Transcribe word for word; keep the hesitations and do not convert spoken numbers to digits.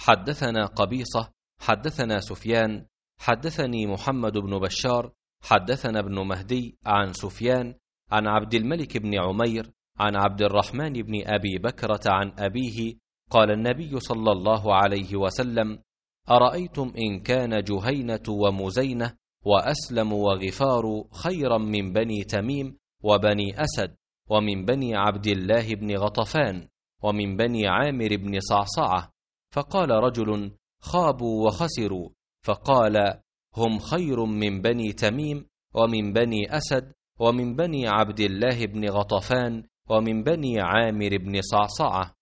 حدثنا قبيصة حدثنا سفيان حدثني محمد بن بشار حدثنا ابن مهدي عن سفيان عن عبد الملك بن عمير عن عبد الرحمن بن أبي بكرة عن أبيه قال النبي صلى الله عليه وسلم: أرأيتم إن كان جهينة ومزينة وأسلم وغفار خيرا من بني تميم وبني أسد ومن بني عبد الله بن غطفان ومن بني عامر بن صعصعة؟ فقال رجل: خابوا وخسروا. فقال: هم خير من بني تميم ومن بني أسد ومن بني عبد الله بن غطفان ومن بني عامر بن صعصعة.